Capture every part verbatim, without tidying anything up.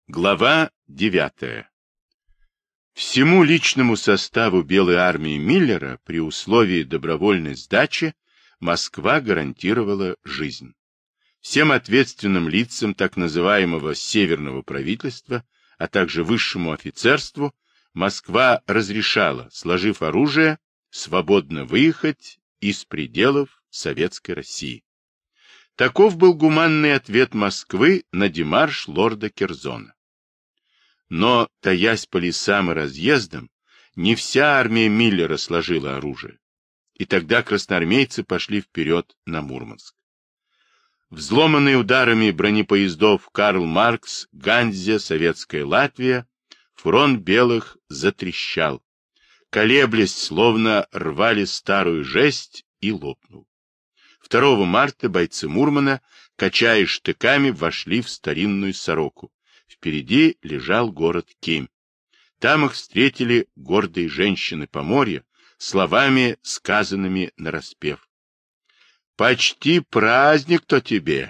Глава девятая. Всему личному составу Белой армии Миллера при условии добровольной сдачи Москва гарантировала жизнь. Всем ответственным лицам так называемого Северного правительства, а также высшему офицерству, Москва разрешала, сложив оружие, свободно выехать из пределов Советской России. Таков был гуманный ответ Москвы на демарш лорда Керзона. Но, таясь по лесам и разъездам, не вся армия Миллера сложила оружие, и тогда красноармейцы пошли вперед на Мурманск. Взломанный ударами бронепоездов Карл Маркс, Ганзя, Советская Латвия, фронт белых затрещал, колеблясь, словно рвали старую жесть, и лопнул. второго марта бойцы Мурмана, качая штыками, вошли в старинную Сороку. Впереди лежал город Кемь. Там их встретили гордые женщины Поморья словами, сказанными нараспев. «Почти праздник-то тебе!»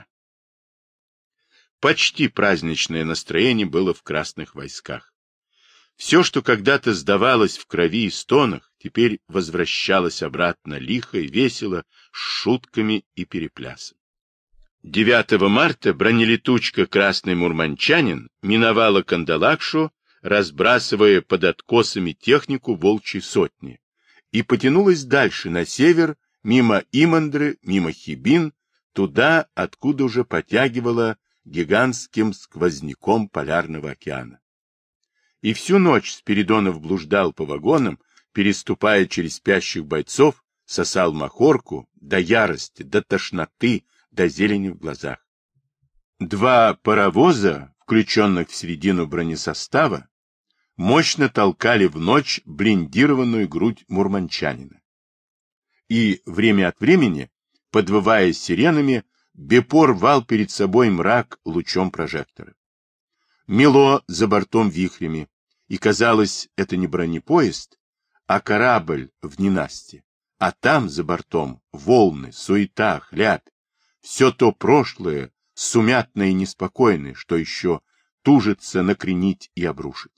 Почти праздничное настроение было в красных войсках. Все, что когда-то сдавалось в крови и стонах, теперь возвращалось обратно лихо и весело, с шутками и переплясом. девятого марта бронелетучка «Красный мурманчанин» миновала Кандалакшу, разбрасывая под откосами технику волчьей сотни, и потянулась дальше, на север, мимо Имандры, мимо Хибин, туда, откуда уже потягивала гигантским сквозняком полярного океана. И всю ночь Спиридонов блуждал по вагонам, переступая через спящих бойцов, сосал махорку до ярости, до тошноты, до зелени в глазах. Два паровоза, включенных в середину бронесостава, мощно толкали в ночь блиндированную грудь мурманчанина. И время от времени, подвывая сиренами, Бепо рвал перед собой мрак лучом прожектора. Мело за бортом вихрями, и казалось, это не бронепоезд, а корабль в ненастье, а там за бортом волны, суета, хлябь. Все то прошлое, сумятное и неспокойное, что еще тужится накренить и обрушить.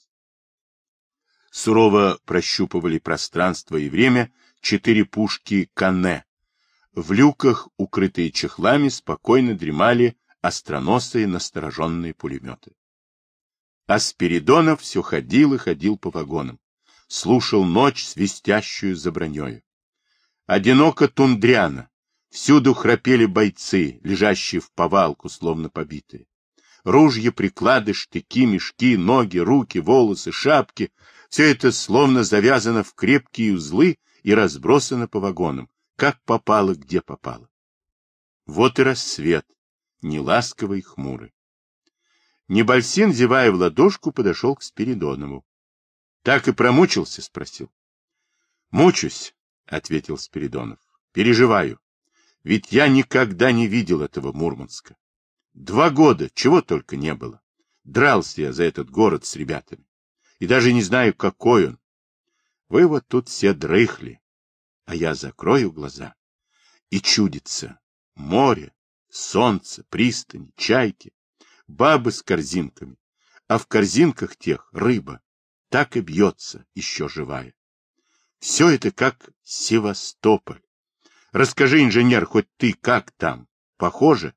Сурово прощупывали пространство и время четыре пушки Канне. В люках, укрытые чехлами, спокойно дремали остроносые настороженные пулеметы. А Спиридонов все ходил и ходил по вагонам, слушал ночь, свистящую за бронёю. Одиноко тундряно. Всюду храпели бойцы, лежащие в повалку, словно побитые. Ружья, приклады, штыки, мешки, ноги, руки, волосы, шапки — все это словно завязано в крепкие узлы и разбросано по вагонам, как попало, где попало. Вот и рассвет, неласковый и хмурый. Небольсин, зевая в ладошку, подошел к Спиридонову. — Так и промучился? — спросил. — Мучусь, — ответил Спиридонов. — Переживаю. Ведь я никогда не видел этого Мурманска. Два года, чего только не было. Дрался я за этот город с ребятами. И даже не знаю, какой он. Вы вот тут все дрыхли, а я закрою глаза. И чудится море, солнце, пристани, чайки, бабы с корзинками, а в корзинках тех рыба, так и бьется, еще живая. Все это как Севастополь. Расскажи, инженер, хоть ты как там? Похоже?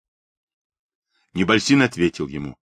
Небольсин ответил ему.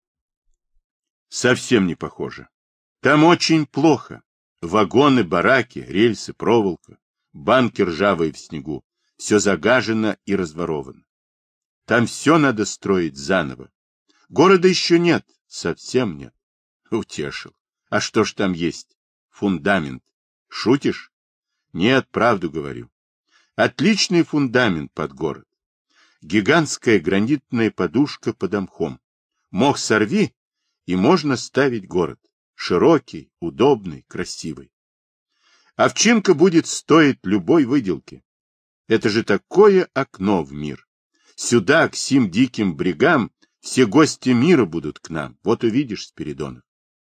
Совсем не похоже. Там очень плохо. Вагоны, бараки, рельсы, проволока, банки ржавые в снегу. Все загажено и разворовано. Там все надо строить заново. Города еще нет, совсем нет. Утешил. А что ж там есть? Фундамент. Шутишь? Нет, правду говорю. Отличный фундамент под город. Гигантская гранитная подушка под мхом. Мох сорви, и можно ставить город. Широкий, удобный, красивый. Овчинка будет стоить любой выделки. Это же такое окно в мир. Сюда, к сим диким брегам, все гости мира будут к нам. Вот увидишь, Спиридонов.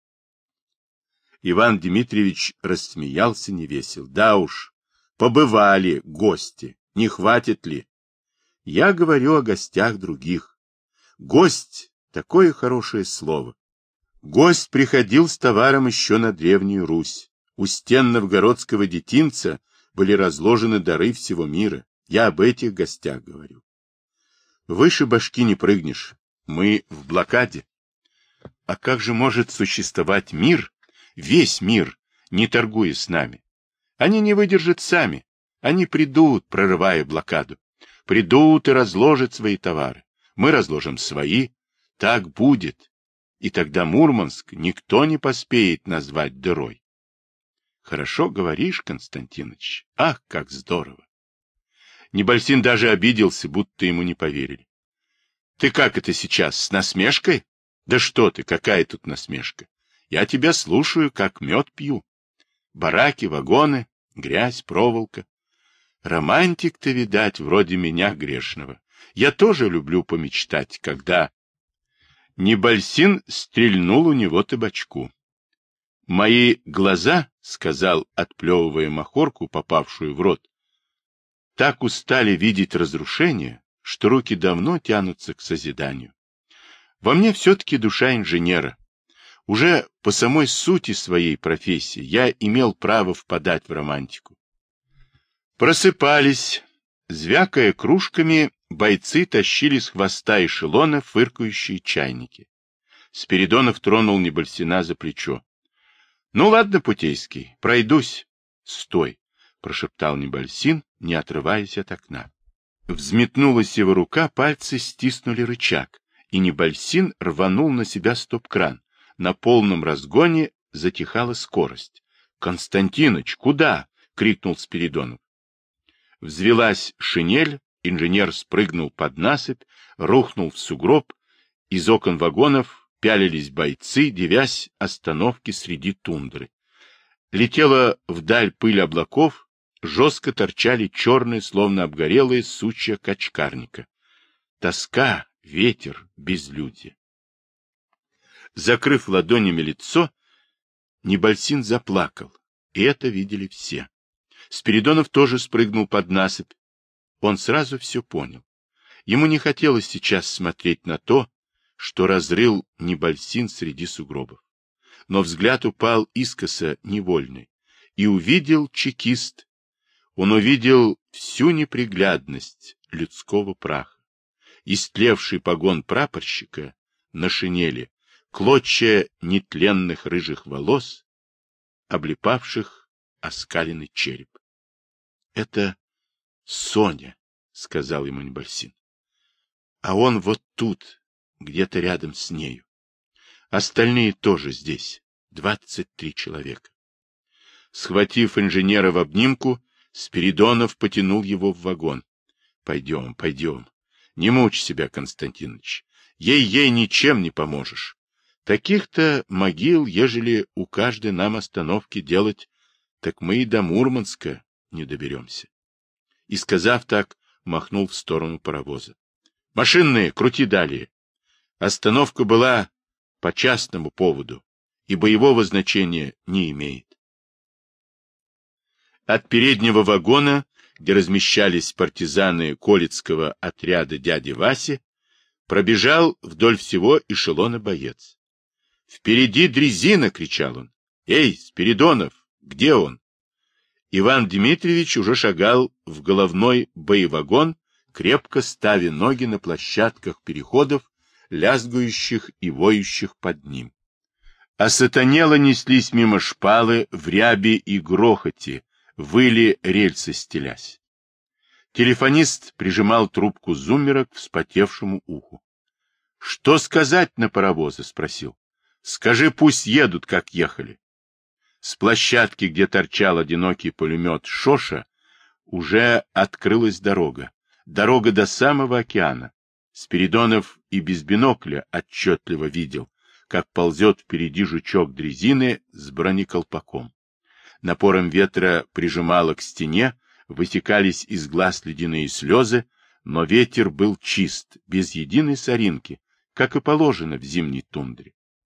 Иван Дмитриевич рассмеялся невесело. Да уж, побывали гости. Не хватит ли? Я говорю о гостях других. Гость — такое хорошее слово. Гость приходил с товаром еще на Древнюю Русь. У стен новгородского детинца были разложены дары всего мира. Я об этих гостях говорю. Выше башки не прыгнешь. Мы в блокаде. А как же может существовать мир, весь мир, не торгуя с нами? Они не выдержат сами. Они придут, прорывая блокаду. Придут и разложат свои товары. Мы разложим свои. Так будет. И тогда Мурманск никто не поспеет назвать дырой. Хорошо говоришь, Константиныч. Ах, как здорово. Небольсин даже обиделся, будто ему не поверили. Ты как это сейчас, с насмешкой? Да что ты, какая тут насмешка? Я тебя слушаю, как мед пью. Бараки, вагоны, грязь, проволока. Романтик-то, видать, вроде меня грешного. Я тоже люблю помечтать, когда... Небольсин стрельнул у него табачку. «Мои глаза, — сказал, отплевывая махорку, попавшую в рот, — так устали видеть разрушение, что руки давно тянутся к созиданию. Во мне все-таки душа инженера. Уже по самой сути своей профессии я имел право впадать в романтику. Просыпались, звякая кружками, бойцы тащили с хвоста эшелона фыркающие чайники. Спиридонов тронул Небольсина за плечо. — Ну ладно, Путейский, пройдусь. — Стой, — прошептал Небольсин, не отрываясь от окна. Взметнулась его рука, пальцы стиснули рычаг, и Небольсин рванул на себя стоп-кран. На полном разгоне затихала скорость. — Константиныч, куда? — крикнул Спиридонов. Взвелась шинель, инженер спрыгнул под насыпь, рухнул в сугроб. Из окон вагонов пялились бойцы, девясь остановки среди тундры. Летела вдаль пыль облаков, жестко торчали черные, словно обгорелые сучья качкарника. Тоска, ветер, безлюдье. Закрыв ладонями лицо, Небольсин заплакал, и это видели все. Спиридонов тоже спрыгнул под насыпь. Он сразу все понял. Ему не хотелось сейчас смотреть на то, что разрыл Небольсин среди сугробов. Но взгляд упал искоса невольный, и увидел чекист. Он увидел всю неприглядность людского праха. Истлевший погон прапорщика на шинели, клочья нетленных рыжих волос, облепавших оскаленный череп. — Это Соня, — сказал ему Небольсин. — А он вот тут, где-то рядом с нею. Остальные тоже здесь, двадцать три человека. Схватив инженера в обнимку, Спиридонов потянул его в вагон. — Пойдем, пойдем. Не мучь себя, Константиныч. Ей-ей ничем не поможешь. Таких-то могил, ежели у каждой нам остановки делать, так мы и до Мурманска не доберемся. И, сказав так, махнул в сторону паровоза. — Машинные, крути далее. Остановка была по частному поводу и боевого значения не имеет. От переднего вагона, где размещались партизаны Колицкого отряда дяди Васи, пробежал вдоль всего эшелона боец. «Впереди дрезина!» — кричал он. «Эй, Спиридонов, где он?» Иван Дмитриевич уже шагал в головной боевагон, крепко ставя ноги на площадках переходов, лязгающих и воющих под ним. Осатанело неслись мимо шпалы в ряби и грохоте, выли рельсы стелясь. Телефонист прижимал трубку зуммера к вспотевшему уху. — Что сказать на паровозы? — спросил. — Скажи, пусть едут, как ехали. С площадки, где торчал одинокий пулемет «Шоша», уже открылась дорога. Дорога до самого океана. Спиридонов и без бинокля отчетливо видел, как ползет впереди жучок дрезины с бронеколпаком. Напором ветра прижимало к стене, высекались из глаз ледяные слезы, но ветер был чист, без единой соринки, как и положено в зимней тундре.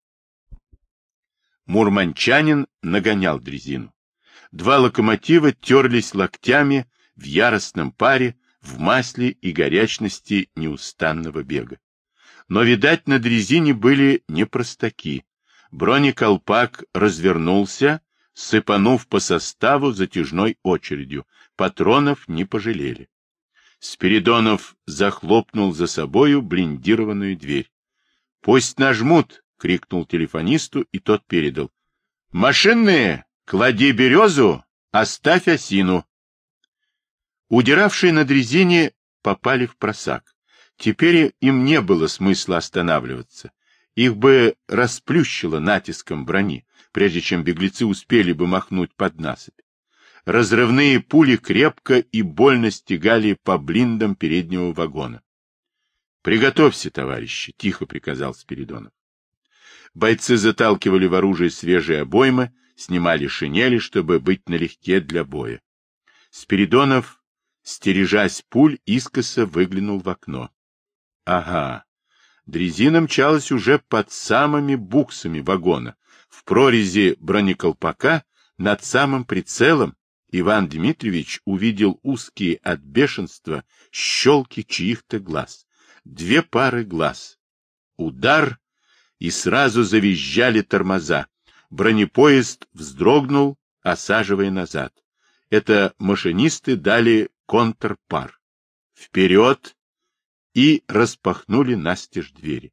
Мурманчанин нагонял дрезину. Два локомотива терлись локтями в яростном паре, в масле и горячности неустанного бега. Но, видать, на дрезине были не простаки. Бронеколпак развернулся, сыпанув по составу затяжной очередью. Патронов не пожалели. Спиридонов захлопнул за собою блиндированную дверь. — Пусть нажмут! — крикнул телефонисту, и тот передал. — Машинные! Клади березу, оставь осину! Удиравшие на дрезине попали в просак. Теперь им не было смысла останавливаться. Их бы расплющило натиском брони, прежде чем беглецы успели бы махнуть под насыпь. Разрывные пули крепко и больно стегали по блиндам переднего вагона. — Приготовься, товарищи! — тихо приказал Спиридонов. Бойцы заталкивали в оружие свежие обоймы, снимали шинели, чтобы быть налегке для боя. Спиридонов, стережась пуль, искоса выглянул в окно. Ага, дрезина мчалась уже под самыми буксами вагона. В прорези бронеколпака над самым прицелом Иван Дмитриевич увидел узкие от бешенства щелки чьих-то глаз. Две пары глаз. Удар, и сразу завизжали тормоза. Бронепоезд вздрогнул, осаживая назад. Это машинисты дали контрпар. Вперед! И распахнули настежь двери.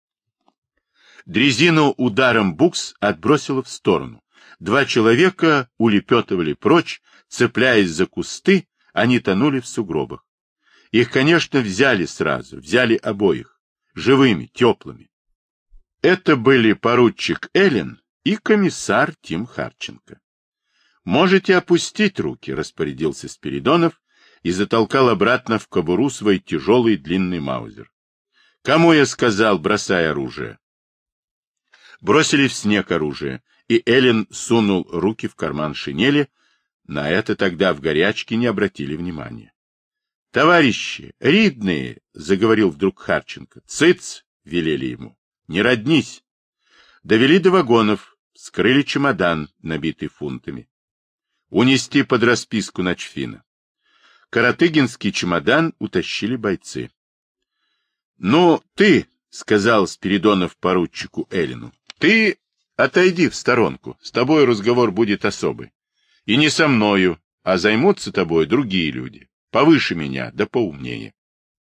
Дрезину ударом букс отбросило в сторону. Два человека улепетывали прочь, цепляясь за кусты, они тонули в сугробах. Их, конечно, взяли сразу, взяли обоих, живыми, теплыми. Это были поручик Эллен и комиссар Тим Харченко. «Можете опустить руки», — распорядился Спиридонов и затолкал обратно в кобуру свой тяжелый длинный маузер. «Кому я сказал, бросай оружие?» Бросили в снег оружие, и Эллен сунул руки в карман шинели. На это тогда в горячке не обратили внимания. — Товарищи, ридные, — заговорил вдруг Харченко. — Цыц, — велели ему, — не роднись. Довели до вагонов, скрыли чемодан, набитый фунтами. Унести под расписку начфина. Каратыгинский чемодан утащили бойцы. — Ну, ты, — сказал Спиридонов поручику Эллину, — ты отойди в сторонку, с тобой разговор будет особый. И не со мною, а займутся тобой другие люди, повыше меня, да поумнее.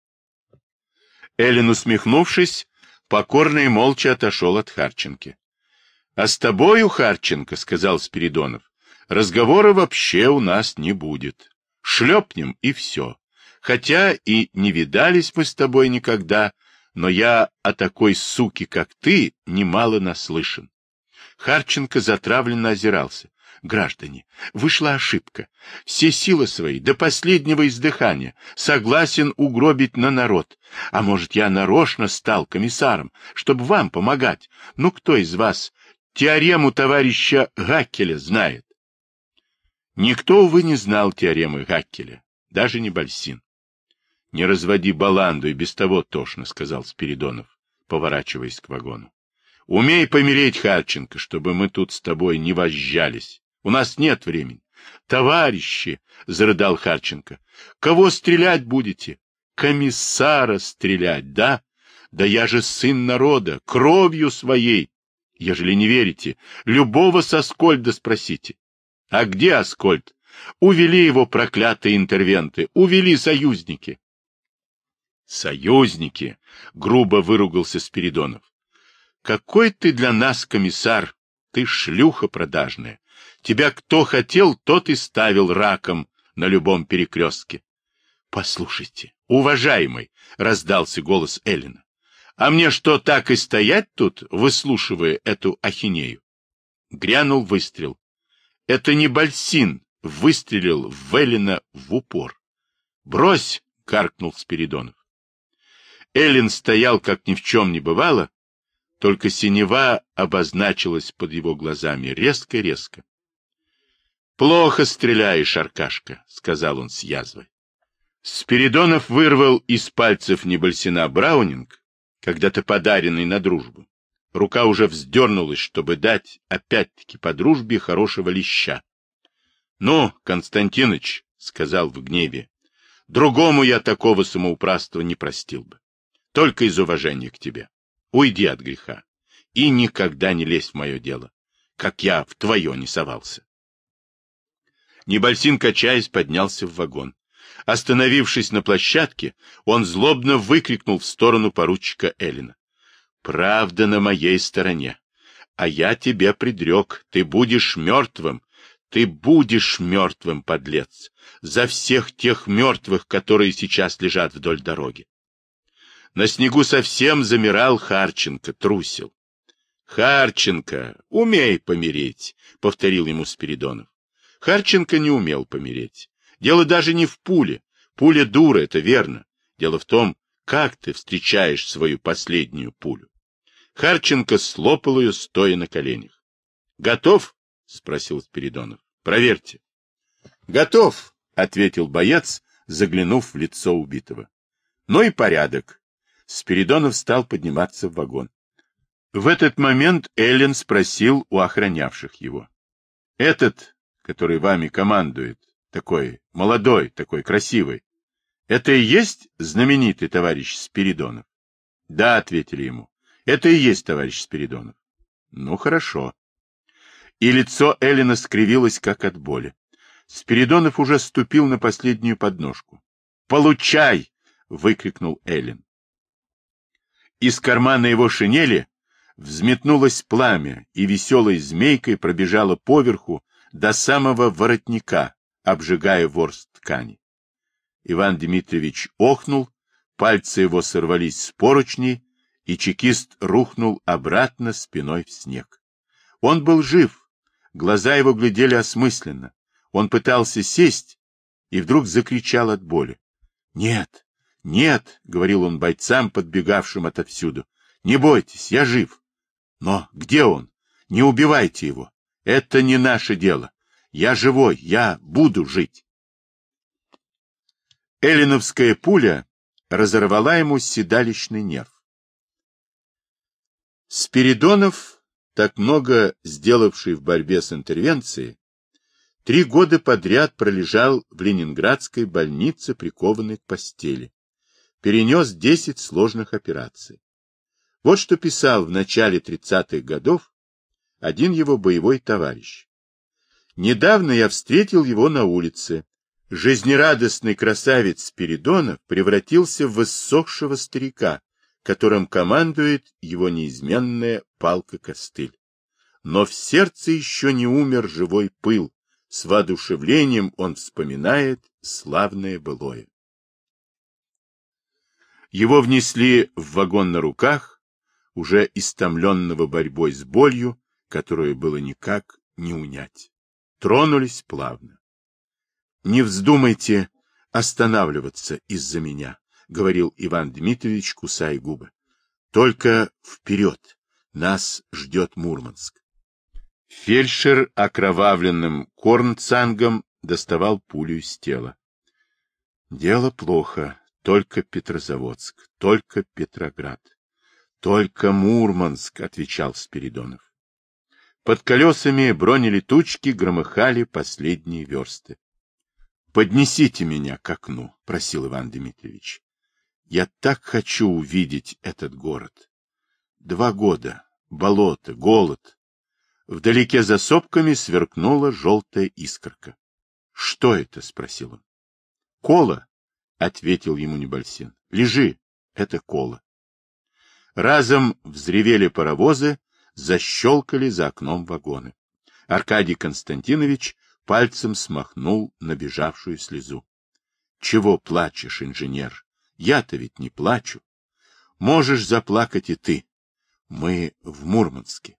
Эллин, усмехнувшись, покорно и молча отошел от Харченки. — А с тобою, Харченко, — сказал Спиридонов, — разговора вообще у нас не будет. Шлепнем и все. Хотя и не видались мы с тобой никогда, но я о такой суке, как ты, немало наслышан. Харченко затравленно озирался. Граждане, вышла ошибка. Все силы свои до последнего издыхания согласен угробить на народ. А может, я нарочно стал комиссаром, чтобы вам помогать? Ну, кто из вас теорему товарища Гаккеля знает? Никто, увы, не знал теоремы Гаккеля, даже не Бальсин. — Не разводи баланду, и без того тошно, — сказал Спиридонов, поворачиваясь к вагону. — Умей помереть, Харченко, чтобы мы тут с тобой не возжались. У нас нет времени. — Товарищи, — зарыдал Харченко, — кого стрелять будете? Комиссара стрелять, да? Да я же сын народа, кровью своей. Ежели не верите, любого с Аскольда спросите. А где Аскольд? Увели его проклятые интервенты, увели союзники. Союзники, грубо выругался Спиридонов. Какой ты для нас комиссар, ты шлюха продажная. Тебя кто хотел, тот и ставил раком на любом перекрестке. Послушайте, уважаемый, раздался голос Эллина. А мне что, так и стоять тут, выслушивая эту ахинею? Грянул выстрел. Это не Бальсин выстрелил в Эллина в упор. Брось, каркнул Спиридонов. Эллин стоял, как ни в чем не бывало, только синева обозначилась под его глазами резко-резко. — Плохо стреляешь, Аркашка, — сказал он с язвой. Спиридонов вырвал из пальцев Небольсина браунинг, когда-то подаренный на дружбу. Рука уже вздернулась, чтобы дать, опять-таки, по дружбе хорошего леща. — Ну, Константиныч, — сказал в гневе, — другому я такого самоуправства не простил бы. Только из уважения к тебе. Уйди от греха. и никогда не лезь в мое дело, как я в твое не совался. Небольсин, качаясь, поднялся в вагон. Остановившись на площадке, он злобно выкрикнул в сторону поручика Эллина. «Правда на моей стороне, а я тебя предрек, ты будешь мертвым, ты будешь мертвым, подлец, за всех тех мертвых, которые сейчас лежат вдоль дороги». На снегу совсем замирал Харченко, трусил. «Харченко, умей помереть», — повторил ему Спиридонов. Харченко не умел помереть. Дело даже не в пуле. Пуля дура, это верно. Дело в том, как ты встречаешь свою последнюю пулю. Харченко слопал ее, стоя на коленях. «Готов?» — спросил Спиридонов. «Проверьте». «Готов», — ответил боец, заглянув в лицо убитого. «Ну и порядок». Спиридонов стал подниматься в вагон. В этот момент Эллин спросил у охранявших его. «Этот, который вами командует, такой молодой, такой красивый, это и есть знаменитый товарищ Спиридонов?» «Да», — ответили ему, — «это и есть товарищ Спиридонов». «Ну, хорошо». И лицо Эллина скривилось, как от боли. Спиридонов уже ступил на последнюю подножку. «Получай!» — выкрикнул Эллин. Из кармана его шинели взметнулось пламя, и веселой змейкой пробежало поверху до самого воротника, обжигая ворс ткани. Иван Дмитриевич охнул, пальцы его сорвались с поручней, и чекист рухнул обратно спиной в снег. Он был жив, глаза его глядели осмысленно. Он пытался сесть и вдруг закричал от боли. «Нет, нет», — говорил он бойцам, подбегавшим отовсюду, — «не бойтесь, я жив. Но где он? Не убивайте его. Это не наше дело. Я живой, я буду жить». Эллиновская пуля разорвала ему седалищный нерв. Спиридонов, так много сделавший в борьбе с интервенцией, три года подряд пролежал в ленинградской больнице, прикованный к постели. Перенес десять сложных операций. Вот что писал в начале тридцатых годов один его боевой товарищ. «Недавно я встретил его на улице. Жизнерадостный красавец Спиридонов превратился в иссохшего старика, которым командует его неизменная палка-костыль. Но в сердце еще не умер живой пыл, с воодушевлением он вспоминает славное былое». Его внесли в вагон на руках, уже истомленного борьбой с болью, которую было никак не унять. Тронулись плавно. «Не вздумайте останавливаться из-за меня», — говорил Иван Дмитриевич, кусая губы. «Только вперед! Нас ждет Мурманск». Фельдшер окровавленным корнцангом доставал пулю из тела. «Дело плохо. Только Петрозаводск, только Петроград, только Мурманск», — отвечал Спиридонов. Под колесами бронелетучки громыхали последние версты. «Поднесите меня к окну», — просил Иван Дмитриевич. «Я так хочу увидеть этот город. Два года, болото, голод». Вдалеке за сопками сверкнула желтая искорка. «Что это?» — спросил он. «Кола», — ответил ему Небольсин. «Лежи, это кола». Разом взревели паровозы, защелкали за окном вагоны. Аркадий Константинович пальцем смахнул набежавшую слезу. «Чего плачешь, инженер? Я-то ведь не плачу. Можешь заплакать и ты. Мы в Мурманске».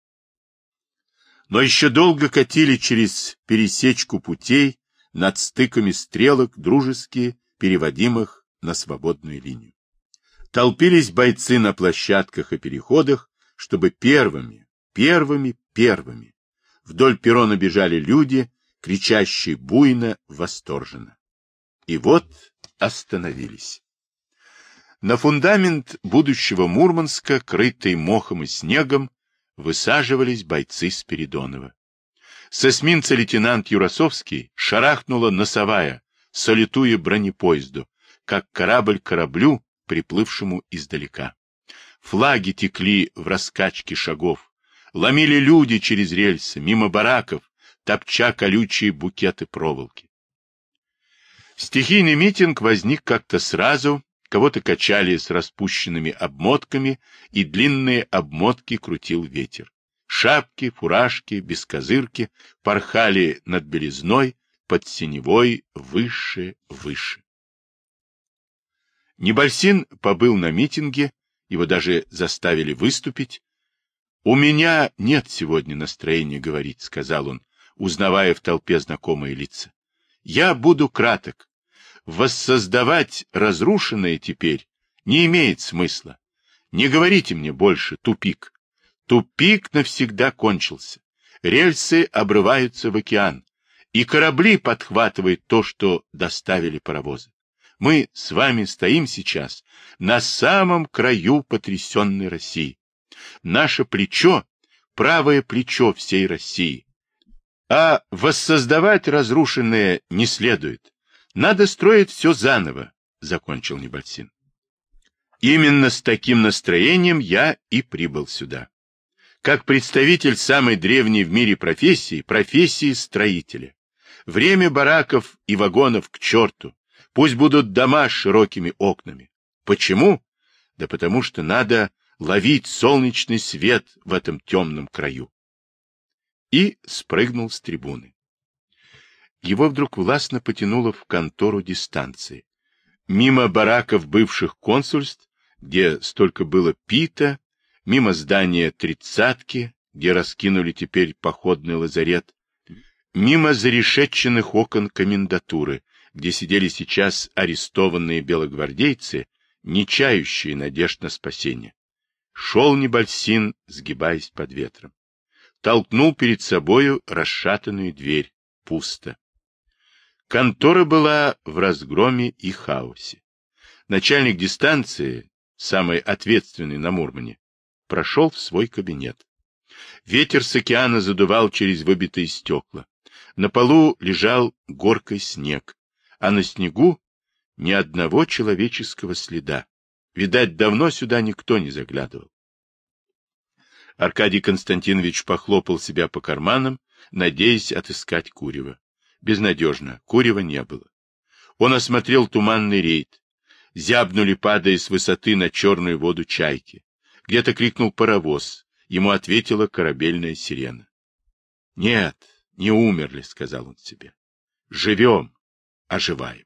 Но еще долго катили через пересечку путей над стыками стрелок, дружески переводимых на свободную линию. Толпились бойцы на площадках и переходах, чтобы первыми, первыми, первыми. Вдоль перрона бежали люди, кричащие буйно, восторженно. И вот остановились. На фундамент будущего Мурманска, крытый мохом и снегом, высаживались бойцы Спиридонова. С эсминца лейтенант Юрасовский шарахнула носовая, салютуя бронепоезду, как корабль кораблю, приплывшему издалека. Флаги текли в раскачке шагов. Ломили люди через рельсы, мимо бараков, топча колючие букеты проволоки. Стихийный митинг возник как-то сразу, кого-то качали с распущенными обмотками, и длинные обмотки крутил ветер. Шапки, фуражки, бескозырки порхали над белизной, под синевой, выше, выше. Небольсин побыл на митинге, его даже заставили выступить. «У меня нет сегодня настроения говорить», — сказал он, узнавая в толпе знакомые лица. «Я буду краток. Воссоздавать разрушенное теперь не имеет смысла. Не говорите мне больше тупик. Тупик навсегда кончился. Рельсы обрываются в океан, и корабли подхватывают то, что доставили паровозы. Мы с вами стоим сейчас на самом краю потрясенной России. Наше плечо — правое плечо всей России. А воссоздавать разрушенное не следует. Надо строить все заново», — закончил Небольсин. «Именно с таким настроением я и прибыл сюда. Как представитель самой древней в мире профессии, профессии строителя. Время бараков и вагонов к черту. Пусть будут дома с широкими окнами. Почему? Да потому что надо ловить солнечный свет в этом темном краю». И спрыгнул с трибуны. Его вдруг властно потянуло в контору дистанции. Мимо бараков бывших консульств, где столько было пита, мимо здания тридцатки, где раскинули теперь походный лазарет, мимо зарешетченных окон комендатуры, где сидели сейчас арестованные белогвардейцы, не чающие надежд на спасение. Шел Небольсин, сгибаясь под ветром. Толкнул перед собою расшатанную дверь. Пусто. Контора была в разгроме и хаосе. Начальник дистанции, самый ответственный на Мурмане, прошел в свой кабинет. Ветер с океана задувал через выбитые стекла. На полу лежал горкой снег, а на снегу ни одного человеческого следа. Видать, давно сюда никто не заглядывал. Аркадий Константинович похлопал себя по карманам, надеясь отыскать курева. Безнадежно, курева не было. Он осмотрел туманный рейд. Зябнули, падая с высоты на черную воду чайки. Где-то крикнул паровоз. Ему ответила корабельная сирена. — Нет, не умерли, — сказал он себе. — Живем, оживаем.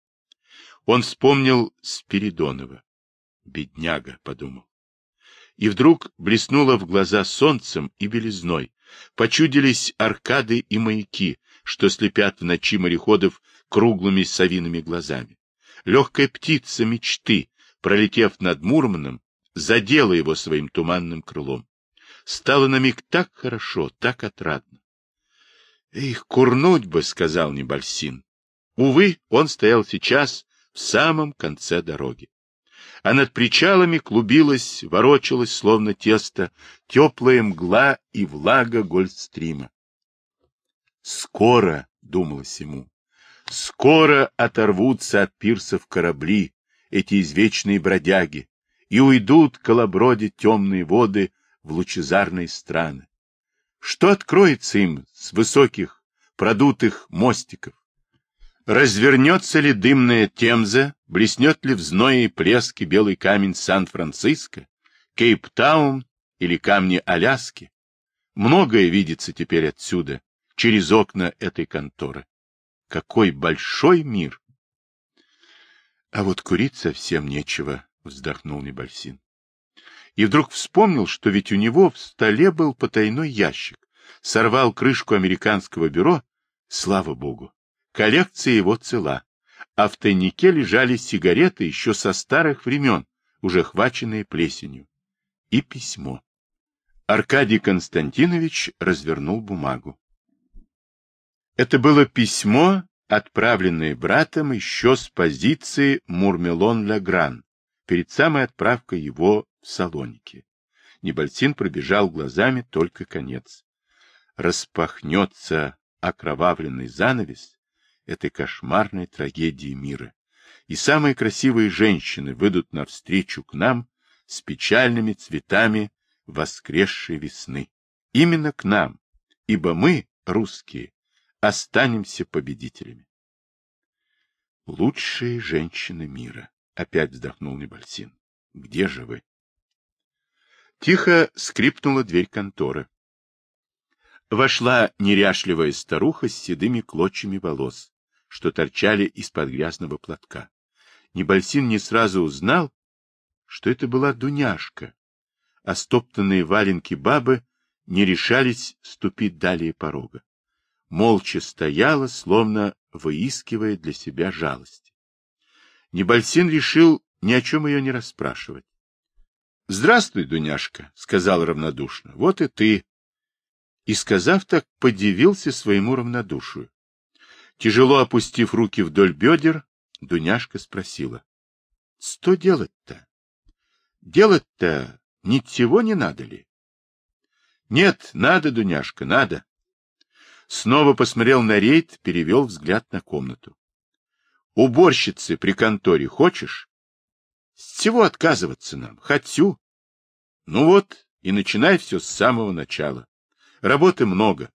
Он вспомнил Спиридонова. Бедняга, — подумал. И вдруг блеснуло в глаза солнцем и белизной. Почудились аркады и маяки, что слепят в ночи мореходов круглыми совиными глазами. Легкая птица мечты, пролетев над Мурманом, задела его своим туманным крылом. Стало на миг так хорошо, так отрадно. «Эх, курнуть бы», — сказал Небольсин. Увы, он стоял сейчас в самом конце дороги. А над причалами клубилась, ворочалась, словно тесто, теплая мгла и влага Гольфстрима. «Скоро», — думалось ему, — «скоро оторвутся от пирсов корабли, эти извечные бродяги, и уйдут колоброди темные воды в лучезарные страны. Что откроется им с высоких, продутых мостиков? Развернется ли дымная Темза, блеснет ли в зное и плеске белый камень Сан-Франциско, Кейптаун или камни Аляски? Многое видится теперь отсюда, через окна этой конторы. Какой большой мир! А вот курить совсем нечего, вздохнул Небольсин. И вдруг вспомнил, что ведь у него в столе был потайной ящик. Сорвал крышку американского бюро, слава богу. Коллекция его цела, а в тайнике лежали сигареты еще со старых времен, уже хваченные плесенью. И письмо. Аркадий Константинович развернул бумагу. Это было письмо, отправленное братом еще с позиции Мурмелон-Ля-Гран, перед самой отправкой его в Салоники. Небольсин пробежал глазами только конец. Распахнется окровавленный занавес этой кошмарной трагедии мира, и самые красивые женщины выйдут навстречу к нам с печальными цветами воскресшей весны. Именно к нам, ибо мы, русские, останемся победителями. Лучшие женщины мира, опять вздохнул Небольсин. Где же вы? Тихо скрипнула дверь конторы. Вошла неряшливая старуха с седыми клочьями волос, что торчали из-под грязного платка. Небольсин не сразу узнал, что это была Дуняшка, а стоптанные валенки бабы не решались ступить далее порога. Молча стояла, словно выискивая для себя жалости. Небольсин решил ни о чем ее не расспрашивать. — Здравствуй, Дуняшка, — сказал равнодушно, — вот и ты. И, сказав так, подивился своему равнодушию. Тяжело опустив руки вдоль бедер, Дуняшка спросила. — Что делать-то? Делать-то ничего не надо ли? — Нет, надо, Дуняшка, надо. Снова посмотрел на рейд, перевел взгляд на комнату. — Уборщицы при конторе хочешь? — С чего отказываться нам? Хочу. — Ну вот, и начинай все с самого начала. Работы много.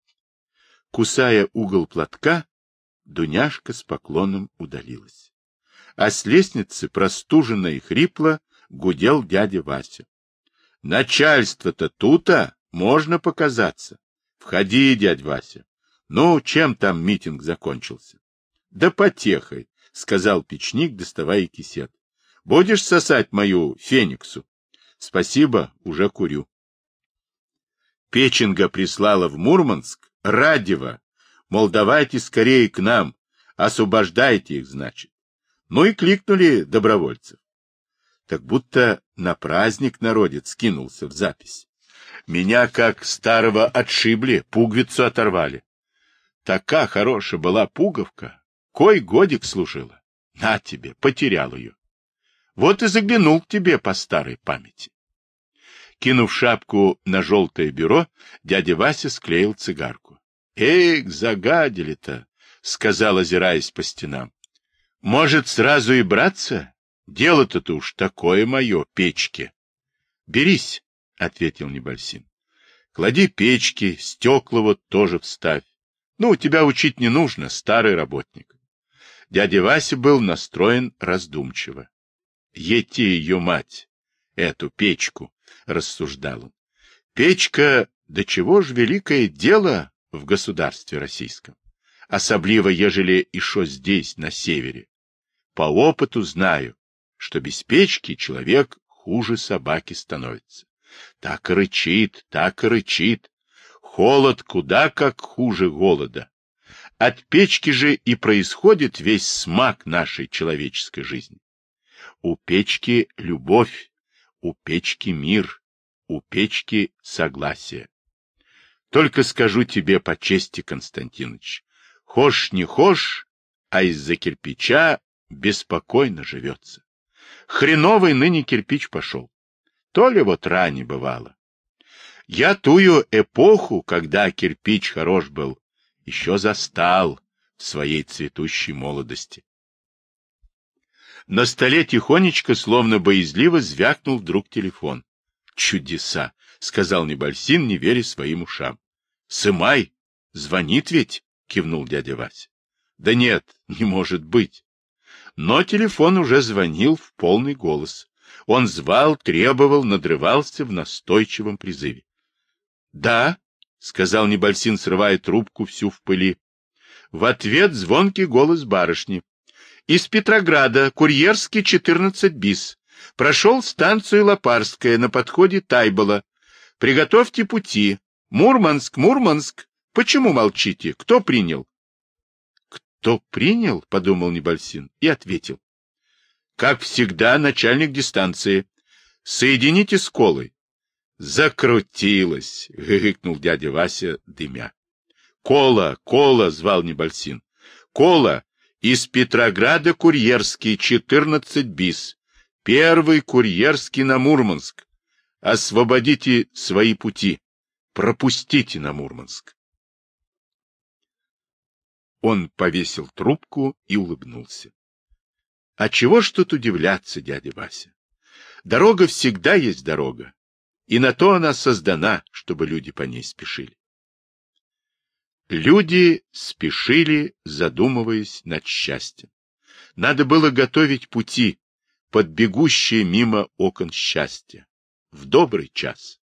Кусая угол платка, Дуняшка с поклоном удалилась. А с лестницы, простуженно и хрипло, гудел дядя Вася. — Начальство-то тут-то, можно показаться. Входи, дядь Вася. Ну, чем там митинг закончился? — Да потехой, — сказал печник, доставая кисет. — Будешь сосать мою фениксу? — Спасибо, уже курю. Печенга прислала в Мурманск Радева, мол, давайте скорее к нам, освобождайте их, значит. Ну и кликнули добровольцев. Так будто на праздник народец скинулся в запись. Меня, как старого, отшибли, пуговицу оторвали. Такая хорошая была пуговка, кой годик служила. На тебе, потерял ее. Вот и заглянул к тебе по старой памяти. Кинув шапку на желтое бюро, дядя Вася склеил цигарку. — Эх, загадили-то, — сказал, озираясь по стенам. — Может, сразу и браться? Дело-то уж такое мое, печки. — Берись, — ответил Небольсин. — Клади печки, стекла вот тоже вставь. Ну, тебя учить не нужно, старый работник. Дядя Вася был настроен раздумчиво. — Ети ее мать, эту печку, — рассуждал он. — Печка, да чего ж великое дело в государстве российском, особливо, ежели и шо здесь, на севере. По опыту знаю, что без печки человек хуже собаки становится. Так и рычит, так и рычит. Холод куда как хуже голода. От печки же и происходит весь смак нашей человеческой жизни. У печки любовь, у печки мир, у печки согласие. Только скажу тебе по чести, Константиныч, хошь не хошь, а из-за кирпича беспокойно живется. Хреновый ныне кирпич пошел. То ли вот ране бывало. Я тую эпоху, когда кирпич хорош был, еще застал в своей цветущей молодости. На столе тихонечко, словно боязливо, звякнул вдруг телефон. «Чудеса!» — сказал Небольсин, не веря своим ушам. «Сымай! Звонит ведь!» — кивнул дядя Вася. «Да нет, не может быть!» Но телефон уже звонил в полный голос. Он звал, требовал, надрывался в настойчивом призыве. «Да», — сказал Небольсин, срывая трубку всю в пыли. В ответ звонкий голос барышни. «Из Петрограда, Курьерский, четырнадцать бис. Прошел станцию Лопарская, на подходе Тайбола. Приготовьте пути. Мурманск, Мурманск. Почему молчите? Кто принял?» «Кто принял?» — подумал Небольсин и ответил. «Как всегда, начальник дистанции. Соедините с Колой». «Закрутилось!» — гыкнул дядя Вася, дымя. «Кола, Кола!» — звал Небольсин. «Кола! Из Петрограда Курьерский, четырнадцать бис. Первый Курьерский на Мурманск. Освободите свои пути. Пропустите на Мурманск». Он повесил трубку и улыбнулся. А чего ж тут удивляться, дядя Вася? Дорога всегда есть дорога, и на то она создана, чтобы люди по ней спешили. Люди спешили, задумываясь над счастьем. Надо было готовить пути под бегущие мимо окон счастья в добрый час.